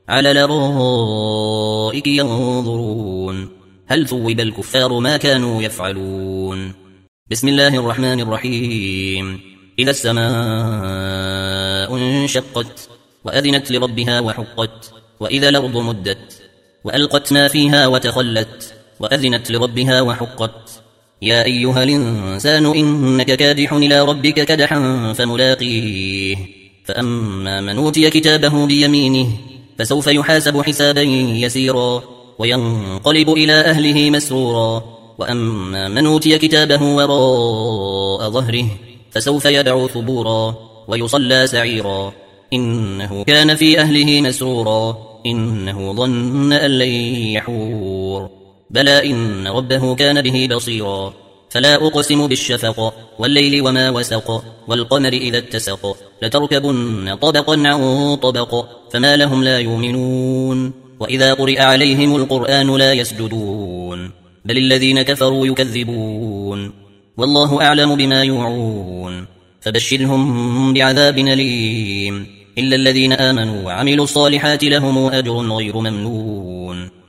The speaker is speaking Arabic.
على الأرائك ينظرون هل ثوب الكفار ما كانوا يفعلون. بسم الله الرحمن الرحيم. إذا السماء انشقت وأذنت لربها وحقت وإذا الأرض مدت وألقت ما فيها وتخلت وأذنت لربها وحقت. يا أيها الإنسان إنك كادح إلى ربك كدحا فملاقيه فأما من أوتي كتابه بيمينه فسوف يحاسب حسابا يسيرا وينقلب إلى أهله مسرورا وأما من أوتي كتابه وراء ظهره فسوف يدعو ثبورا ويصلى سعيرا إنه كان في أهله مسرورا إنه ظن أن لن يحور بلى إن ربه كان به بصيرا. فلا أقسم بالشفق والليل وما وسق والقمر إذا اتسق لتركبن طبقا عن طبق فما لهم لا يؤمنون وإذا قرئ عليهم القرآن لا يسجدون بل الذين كفروا يكذبون والله أعلم بما يوعون فبشرهم بعذاب أليم إلا الذين آمنوا وعملوا الصالحات لهم أجر غير ممنون.